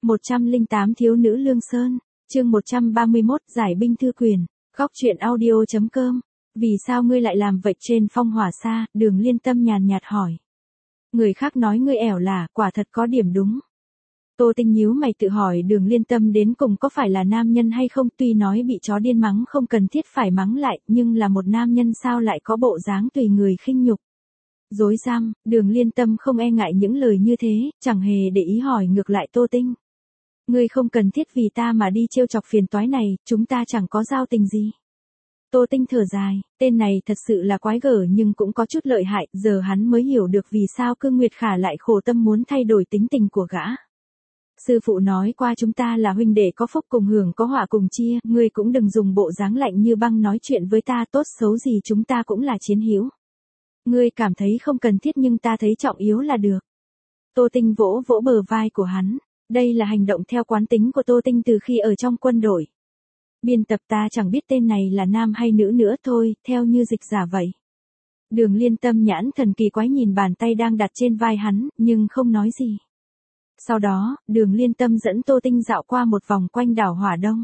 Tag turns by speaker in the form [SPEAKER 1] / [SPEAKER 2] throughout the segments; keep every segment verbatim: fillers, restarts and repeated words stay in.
[SPEAKER 1] một trăm lẻ tám Thiếu nữ Lương Sơn, chương một trăm ba mươi mốt Giải binh thư quyền, góc truyện audio chấm com. Vì sao ngươi lại làm vậy trên Phong Hỏa Sa? Đường Liên Tâm nhàn nhạt hỏi. Người khác nói ngươi ẻo là, quả thật có điểm đúng. Tô Tinh nhíu mày tự hỏi Đường Liên Tâm đến cùng có phải là nam nhân hay không, tuy nói bị chó điên mắng không cần thiết phải mắng lại, nhưng là một nam nhân sao lại có bộ dáng tùy người khinh nhục. Dối răm, Đường Liên Tâm không e ngại những lời như thế, chẳng hề để ý hỏi ngược lại Tô Tinh. Ngươi không cần thiết vì ta mà đi trêu chọc phiền toái này, chúng ta chẳng có giao tình gì. Tô Tinh thở dài, tên này thật sự là quái gở nhưng cũng có chút lợi hại, giờ hắn mới hiểu được vì sao Cương Nguyệt Khả lại khổ tâm muốn thay đổi tính tình của gã. Sư phụ nói qua chúng ta là huynh đệ có phúc cùng hưởng có họa cùng chia, ngươi cũng đừng dùng bộ dáng lạnh như băng nói chuyện với ta, tốt xấu gì chúng ta cũng là chiến hữu. Ngươi cảm thấy không cần thiết nhưng ta thấy trọng yếu là được. Tô Tinh vỗ vỗ bờ vai của hắn, đây là hành động theo quán tính của Tô Tinh từ khi ở trong quân đội. Biên tập ta chẳng biết tên này là nam hay nữ nữa thôi, theo như dịch giả vậy. Đường Liên Tâm nhãn thần kỳ quái nhìn bàn tay đang đặt trên vai hắn, nhưng không nói gì. Sau đó, Đường Liên Tâm dẫn Tô Tinh dạo qua một vòng quanh đảo Hỏa Đông.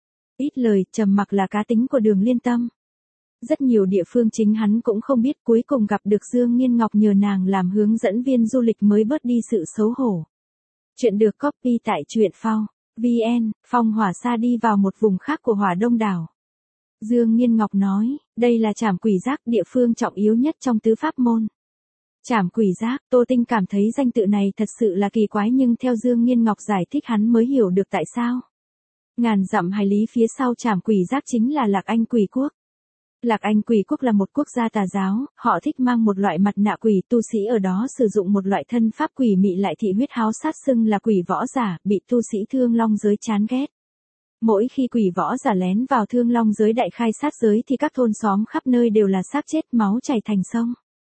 [SPEAKER 1] Ít lời, trầm mặc là cá tính của Đường Liên Tâm. Rất nhiều địa phương chính hắn cũng không biết, cuối cùng gặp được Dương Nghiên Ngọc nhờ nàng làm hướng dẫn viên du lịch mới bớt đi sự xấu hổ. Chuyện được copy tại truyện phao chấm vn. Phong Hỏa Sa đi vào một vùng khác của Hỏa Đông đảo. Dương Nghiên Ngọc nói, đây là Trảm Quỷ Giác, địa phương trọng yếu nhất trong tứ pháp môn. Trảm Quỷ Giác, Tô Tinh cảm thấy danh tự này thật sự là kỳ quái nhưng theo Dương Nghiên Ngọc giải thích hắn mới hiểu được tại sao. Ngàn dặm hải lý phía sau Trảm Quỷ Giác chính là Lạc Anh Quỷ Quốc. Lạc Anh Quỷ Quốc là một quốc gia tà giáo, họ thích mang một loại mặt nạ quỷ, tu sĩ ở đó sử dụng một loại thân pháp quỷ mị lại thị huyết háo sát xưng là quỷ võ giả, bị tu sĩ Thương Long giới chán ghét. Mỗi khi quỷ võ giả lén vào Thương Long giới đại khai sát giới thì các thôn xóm khắp nơi đều là xác chết máu chảy thành sông.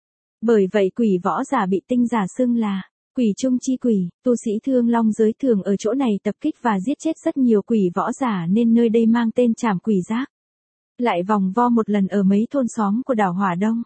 [SPEAKER 1] Bởi vậy quỷ võ giả bị tinh giả xưng là quỷ trung chi quỷ, tu sĩ Thương Long giới thường ở chỗ này tập kích và giết chết rất nhiều quỷ võ giả nên nơi đây mang tên Trảm Quỷ Giác. Lại vòng vo một lần ở mấy thôn xóm của đảo Hỏa Đông.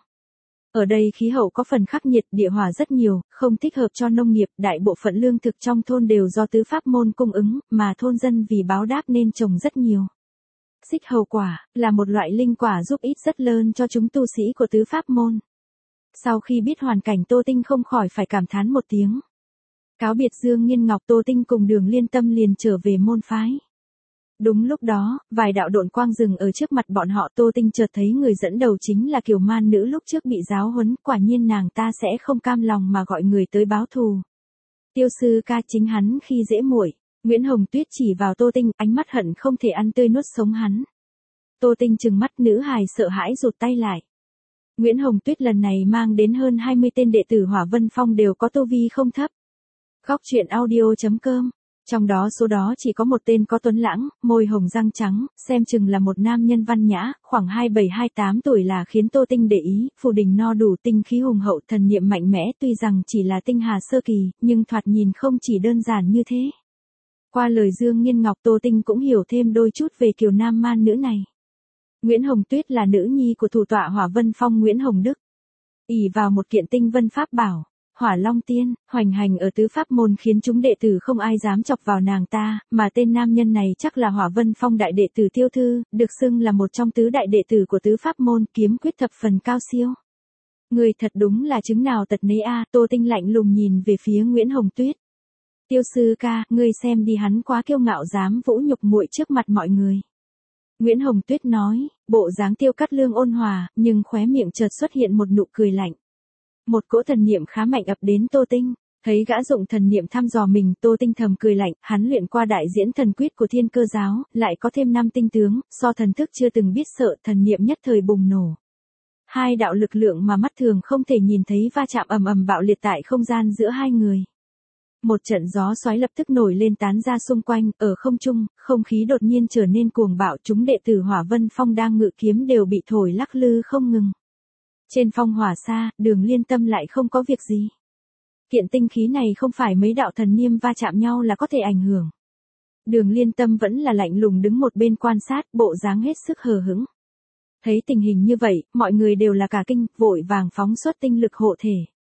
[SPEAKER 1] Ở đây khí hậu có phần khắc nghiệt, địa hỏa rất nhiều, không thích hợp cho nông nghiệp, đại bộ phận lương thực trong thôn đều do tứ pháp môn cung ứng, mà thôn dân vì báo đáp nên trồng rất nhiều. Xích hầu quả, là một loại linh quả giúp ích rất lớn cho chúng tu sĩ của tứ pháp môn. Sau khi biết hoàn cảnh Tô Tinh không khỏi phải cảm thán một tiếng. Cáo biệt Dương Nghiên Ngọc, Tô Tinh cùng Đường Liên Tâm liền trở về môn phái. Đúng lúc đó, vài đạo độn quang dừng ở trước mặt bọn họ. Tô Tinh chợt thấy người dẫn đầu chính là Kiều Man nữ lúc trước bị giáo huấn, quả nhiên nàng ta sẽ không cam lòng mà gọi người tới báo thù. Tiêu sư ca, chính hắn khi dễ muội. Nguyễn Hồng Tuyết chỉ vào Tô Tinh, ánh mắt hận không thể ăn tươi nuốt sống hắn. Tô Tinh trừng mắt, nữ hài sợ hãi rụt tay lại. Nguyễn Hồng Tuyết lần này mang đến hơn hai mươi tên đệ tử Hỏa Vân Phong đều có tu vi không thấp. Góc truyện audio chấm com. Trong đó số đó chỉ có một tên có tuấn lãng, môi hồng răng trắng, xem chừng là một nam nhân văn nhã, khoảng hai mươi bảy hai mươi tám tuổi là khiến Tô Tinh để ý, phù đình no đủ, tinh khí hùng hậu, thần niệm mạnh mẽ, tuy rằng chỉ là tinh hà sơ kỳ, nhưng thoạt nhìn không chỉ đơn giản như thế. Qua lời Dương Nghiên Ngọc, Tô Tinh cũng hiểu thêm đôi chút về Kiều Nam man nữ này. Nguyễn Hồng Tuyết là nữ nhi của thủ tọa Hỏa Vân Phong Nguyễn Hồng Đức. ỷ vào một kiện tinh vân pháp bảo, Hỏa Long Tiên, hoành hành ở tứ pháp môn khiến chúng đệ tử không ai dám chọc vào nàng ta, mà tên nam nhân này chắc là Hỏa Vân Phong đại đệ tử Tiêu Thư, được xưng là một trong tứ đại đệ tử của tứ pháp môn, kiếm quyết thập phần cao siêu. Người thật đúng là chứng nào tật nấy a. Tô Tinh lạnh lùng nhìn về phía Nguyễn Hồng Tuyết. Tiêu sư ca, ngươi xem đi, hắn quá kiêu ngạo dám vũ nhục muội trước mặt mọi người. Nguyễn Hồng Tuyết nói, bộ dáng Tiêu Cát Lương ôn hòa, nhưng khóe miệng chợt xuất hiện một nụ cười lạnh. Một cỗ thần niệm khá mạnh ập đến Tô Tinh, thấy gã dụng thần niệm thăm dò mình, Tô Tinh thầm cười lạnh, hắn luyện qua đại diễn thần quyết của Thiên Cơ giáo, lại có thêm năm tinh tướng, so thần thức chưa từng biết sợ, thần niệm nhất thời bùng nổ. Hai đạo lực lượng mà mắt thường không thể nhìn thấy va chạm ầm ầm bạo liệt tại không gian giữa hai người. Một trận gió xoáy lập tức nổi lên tán ra xung quanh, ở không trung, không khí đột nhiên trở nên cuồng bạo, chúng đệ tử Hỏa Vân Phong đang ngự kiếm đều bị thổi lắc lư không ngừng. Trên Phong Hỏa Sa, Đường Liên Tâm lại không có việc gì. Kiện tinh khí này không phải mấy đạo thần niêm va chạm nhau là có thể ảnh hưởng. Đường Liên Tâm vẫn là lạnh lùng đứng một bên quan sát, bộ dáng hết sức hờ hững. Thấy tình hình như vậy, mọi người đều là cả kinh, vội vàng phóng xuất tinh lực hộ thể.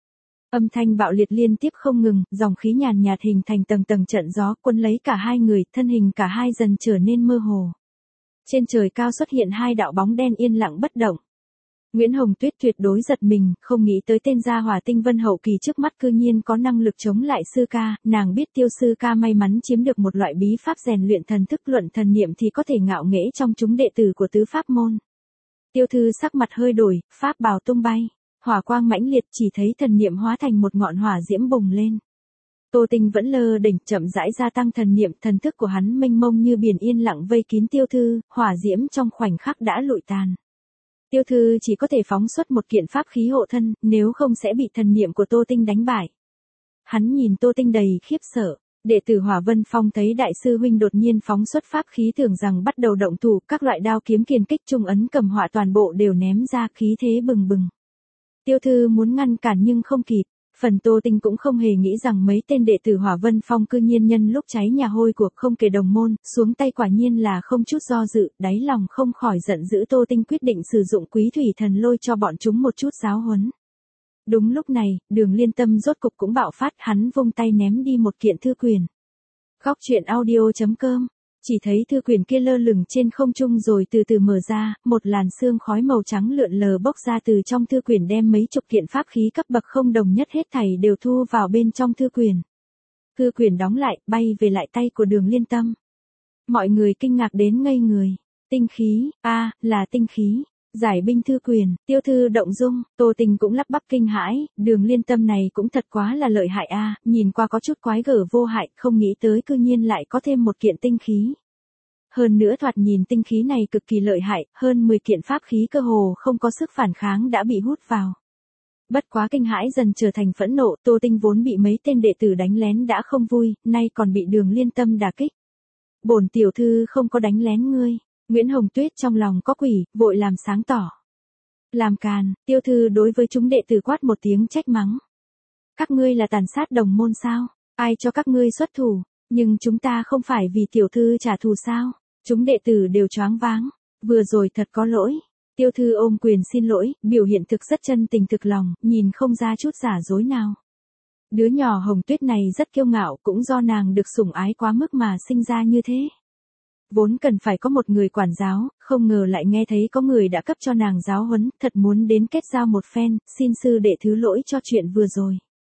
[SPEAKER 1] Âm thanh bạo liệt liên tiếp không ngừng, dòng khí nhàn nhạt hình thành tầng tầng trận gió cuốn lấy cả hai người, thân hình cả hai dần trở nên mơ hồ. Trên trời cao xuất hiện hai đạo bóng đen yên lặng bất động. Nguyễn Hồng Tuyết tuyệt đối giật mình, không nghĩ tới tên gia hỏa tinh vân hậu kỳ trước mắt cư nhiên có năng lực chống lại sư ca, nàng biết Tiêu sư ca may mắn chiếm được một loại bí pháp rèn luyện thần thức luận thần niệm thì có thể ngạo nghễ trong chúng đệ tử của tứ pháp môn. Tiêu thư sắc mặt hơi đổi, pháp bào tung bay, hỏa quang mãnh liệt, chỉ thấy thần niệm hóa thành một ngọn hỏa diễm bùng lên. Tô Tinh vẫn lơ đỉnh, chậm rãi gia tăng thần niệm, thần thức của hắn mênh mông như biển yên lặng vây kín Tiêu thư, hỏa diễm trong khoảnh khắc đã lụi tàn. Tiêu thư chỉ có thể phóng xuất một kiện pháp khí hộ thân, nếu không sẽ bị thần niệm của Tô Tinh đánh bại. Hắn nhìn Tô Tinh đầy khiếp sợ, đệ tử Hỏa Vân Phong thấy đại sư huynh đột nhiên phóng xuất pháp khí tưởng rằng bắt đầu động thủ, các loại đao kiếm kiền kích trung ấn cầm họa toàn bộ đều ném ra, khí thế bừng bừng. Tiêu thư muốn ngăn cản nhưng không kịp. Phần Tô Tinh cũng không hề nghĩ rằng mấy tên đệ tử Hỏa Vân Phong cư nhiên nhân lúc cháy nhà hôi của không kể đồng môn, xuống tay quả nhiên là không chút do dự, đáy lòng không khỏi giận dữ. Tô Tinh quyết định sử dụng Quý Thủy Thần Lôi cho bọn chúng một chút giáo huấn. Đúng lúc này, Đường Liên Tâm rốt cục cũng bạo phát, hắn vung tay ném đi một kiện thư quyền. Góc truyện audio chấm com. Chỉ thấy thư quyền kia lơ lửng trên không trung rồi từ từ mở ra, một làn sương khói màu trắng lượn lờ bốc ra từ trong thư quyền đem mấy chục kiện pháp khí cấp bậc không đồng nhất hết thảy đều thu vào bên trong thư quyền. Thư quyền đóng lại, bay về lại tay của Đường Liên Tâm. Mọi người kinh ngạc đến ngây người. Tinh khí, a à, là tinh khí. Giải binh thư quyền, Tiêu thư động dung, Tô Tinh cũng lắp bắp kinh hãi, Đường Liên Tâm này cũng thật quá là lợi hại a, à, nhìn qua có chút quái gở vô hại, không nghĩ tới cư nhiên lại có thêm một kiện tinh khí. Hơn nữa thoạt nhìn tinh khí này cực kỳ lợi hại, hơn mười kiện pháp khí cơ hồ không có sức phản kháng đã bị hút vào. Bất quá kinh hãi dần trở thành phẫn nộ, Tô Tinh vốn bị mấy tên đệ tử đánh lén đã không vui, nay còn bị Đường Liên Tâm đả kích. Bổn tiểu thư không có đánh lén ngươi. Nguyễn Hồng Tuyết trong lòng có quỷ, vội làm sáng tỏ. Làm càn, Tiêu thư đối với chúng đệ tử quát một tiếng trách mắng. Các ngươi là tàn sát đồng môn sao? Ai cho các ngươi xuất thủ? Nhưng chúng ta không phải vì tiểu thư trả thù sao? Chúng đệ tử đều choáng váng. Vừa rồi thật có lỗi. Tiêu thư ôm quyền xin lỗi, biểu hiện thực rất chân tình thực lòng, nhìn không ra chút giả dối nào. Đứa nhỏ Hồng Tuyết này rất kiêu ngạo, cũng do nàng được sủng ái quá mức mà sinh ra như thế. Vốn cần phải có một người quản giáo, không ngờ lại nghe thấy có người đã cấp cho nàng giáo huấn, thật muốn đến kết giao một phen, xin sư đệ thứ lỗi cho chuyện vừa rồi.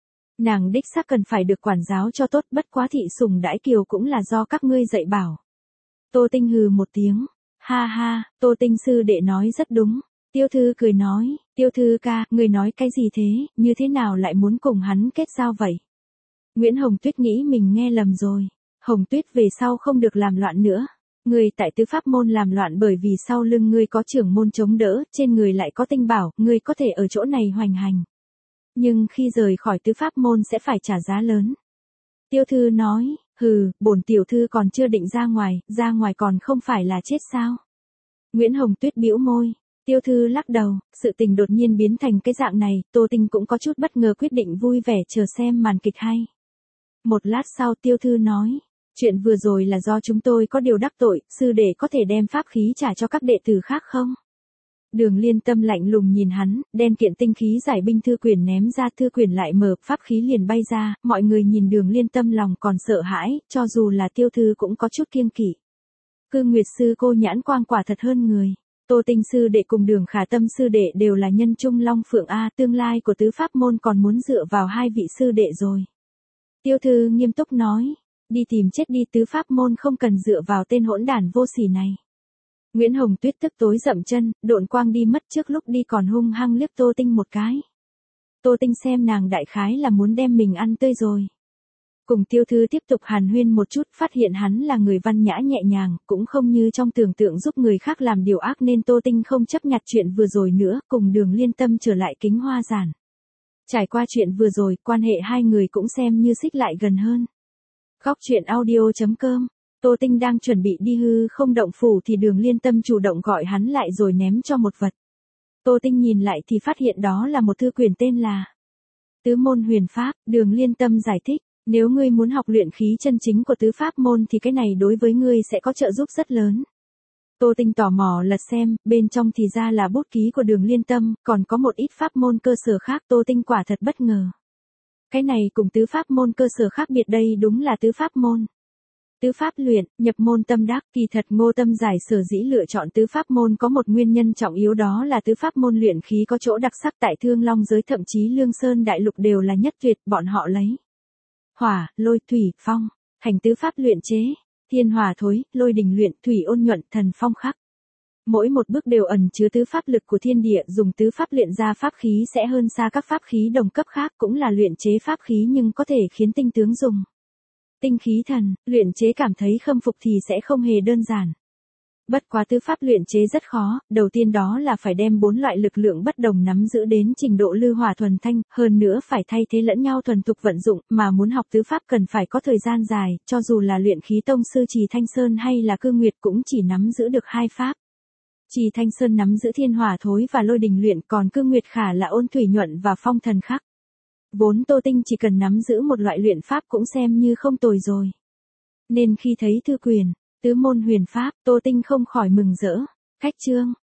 [SPEAKER 1] Nàng đích xác cần phải được quản giáo cho tốt, bất quá thị sủng đãi kiều cũng là do các ngươi dạy bảo. Tô Tinh hừ một tiếng, ha ha, Tô Tinh sư đệ nói rất đúng. Tiêu thư cười nói, Tiêu thư ca, người nói cái gì thế, như thế nào lại muốn cùng hắn kết giao vậy? Nguyễn Hồng Tuyết nghĩ mình nghe lầm rồi. Hồng Tuyết về sau không được làm loạn nữa. Người tại tứ pháp môn làm loạn bởi vì sau lưng ngươi có trưởng môn chống đỡ, trên người lại có tinh bảo, ngươi có thể ở chỗ này hoành hành. Nhưng khi rời khỏi tứ pháp môn sẽ phải trả giá lớn. Tiêu thư nói, hừ, bổn tiểu thư còn chưa định ra ngoài, ra ngoài còn không phải là chết sao? Nguyễn Hồng Tuyết bĩu môi. Tiêu thư lắc đầu, sự tình đột nhiên biến thành cái dạng này, Tô Tinh cũng có chút bất ngờ quyết định vui vẻ chờ xem màn kịch hay. Một lát sau Tiêu thư nói. Chuyện vừa rồi là do chúng tôi có điều đắc tội, sư đệ có thể đem pháp khí trả cho các đệ tử khác không? Đường Liên Tâm lạnh lùng nhìn hắn, đem kiện tinh khí giải binh thư quyền ném ra, thư quyền lại mở, pháp khí liền bay ra, mọi người nhìn Đường Liên Tâm lòng còn sợ hãi, cho dù là Tiêu thư cũng có chút kiêng kỵ. Cư Nguyệt sư cô nhãn quang quả thật hơn người. Tô Tinh sư đệ cùng Đường Khả Tâm sư đệ đều là nhân trung long phượng a, tương lai của tứ pháp môn còn muốn dựa vào hai vị sư đệ rồi. Tiêu thư nghiêm túc nói. Đi tìm chết đi, tứ pháp môn không cần dựa vào tên hỗn đản vô sỉ này. Nguyễn Hồng Tuyết tức tối dậm chân, độn quang đi mất, trước lúc đi còn hung hăng liếc Tô Tinh một cái. Tô Tinh xem nàng đại khái là muốn đem mình ăn tươi rồi. Cùng Tiêu thư tiếp tục hàn huyên một chút, phát hiện hắn là người văn nhã nhẹ nhàng, cũng không như trong tưởng tượng giúp người khác làm điều ác, nên Tô Tinh không chấp nhặt chuyện vừa rồi nữa, cùng Đường Liên Tâm trở lại kính hoa giản. Trải qua chuyện vừa rồi, quan hệ hai người cũng xem như xích lại gần hơn. Góc truyện audio chấm com. Tô Tinh đang chuẩn bị đi hư không động phủ thì Đường Liên Tâm chủ động gọi hắn lại rồi ném cho một vật. Tô Tinh nhìn lại thì phát hiện đó là một thư quyền tên là Tứ môn huyền pháp. Đường Liên Tâm giải thích, nếu ngươi muốn học luyện khí chân chính của tứ pháp môn thì cái này đối với ngươi sẽ có trợ giúp rất lớn. Tô Tinh tò mò lật xem, bên trong thì ra là bút ký của Đường Liên Tâm, còn có một ít pháp môn cơ sở khác. Tô Tinh quả thật bất ngờ. Cái này cùng tứ pháp môn cơ sở khác biệt đây đúng là tứ pháp môn. Tứ pháp luyện, nhập môn tâm đắc, kỳ thật Ngô Tâm Giải sở dĩ lựa chọn tứ pháp môn có một nguyên nhân trọng yếu, đó là tứ pháp môn luyện khí có chỗ đặc sắc, tại Thương Long giới thậm chí Lương Sơn đại lục đều là nhất tuyệt, bọn họ lấy hỏa, lôi, thủy, phong thành tứ pháp luyện chế, thiên hỏa thối, lôi đình luyện, thủy ôn nhuận, thần phong khắc. Mỗi một bước đều ẩn chứa tứ pháp lực của thiên địa, dùng tứ pháp luyện ra pháp khí sẽ hơn xa các pháp khí đồng cấp khác, cũng là luyện chế pháp khí nhưng có thể khiến tinh tướng dùng. Tinh khí thần, luyện chế cảm thấy khâm phục thì sẽ không hề đơn giản. Bất quá tứ pháp luyện chế rất khó, đầu tiên đó là phải đem bốn loại lực lượng bất đồng nắm giữ đến trình độ lư hỏa thuần thanh, hơn nữa phải thay thế lẫn nhau thuần thục vận dụng, mà muốn học tứ pháp cần phải có thời gian dài, cho dù là luyện khí tông sư Trì Thanh Sơn hay là Cư Nguyệt cũng chỉ nắm giữ được hai pháp. Trì Thanh Sơn nắm giữ thiên hỏa thối và lôi đình luyện, còn Cư Nguyệt Khả là ôn thủy nhuận và phong thần khắc. Vốn Tô Tinh chỉ cần nắm giữ một loại luyện pháp cũng xem như không tồi rồi. Nên khi thấy thư quyển, tứ môn huyền pháp, Tô Tinh không khỏi mừng rỡ. Khách chương,